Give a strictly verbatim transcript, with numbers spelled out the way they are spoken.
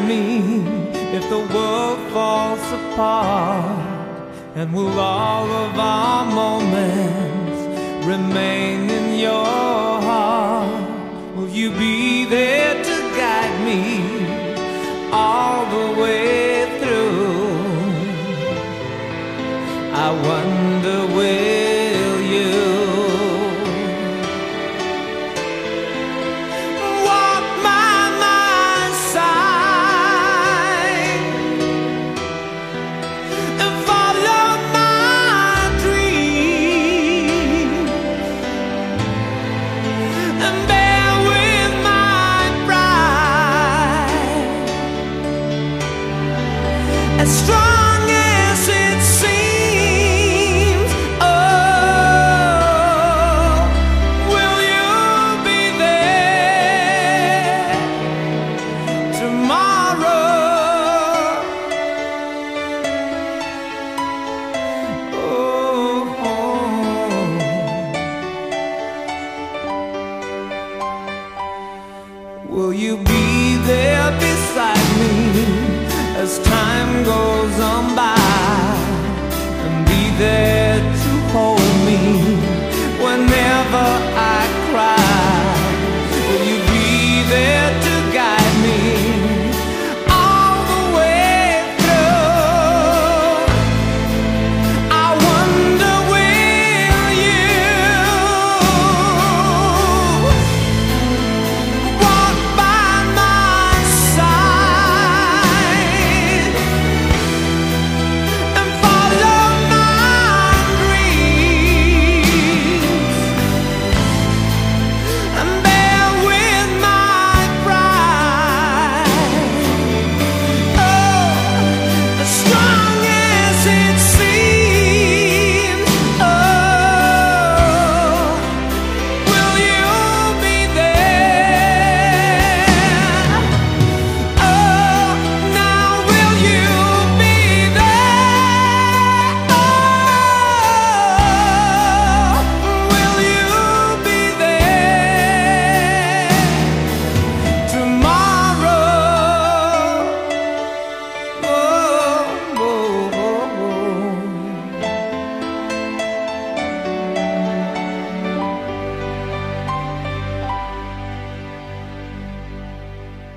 me if the world falls apart? And will all of our moments remain in your heart? Will you be there to guide me all the way through? I wonder, will you walk by my side and follow my dreams and bear with my pride? As strong as it seems, oh, will you be there tomorrow? Oh, will you be there beside me as time goes on by, and be there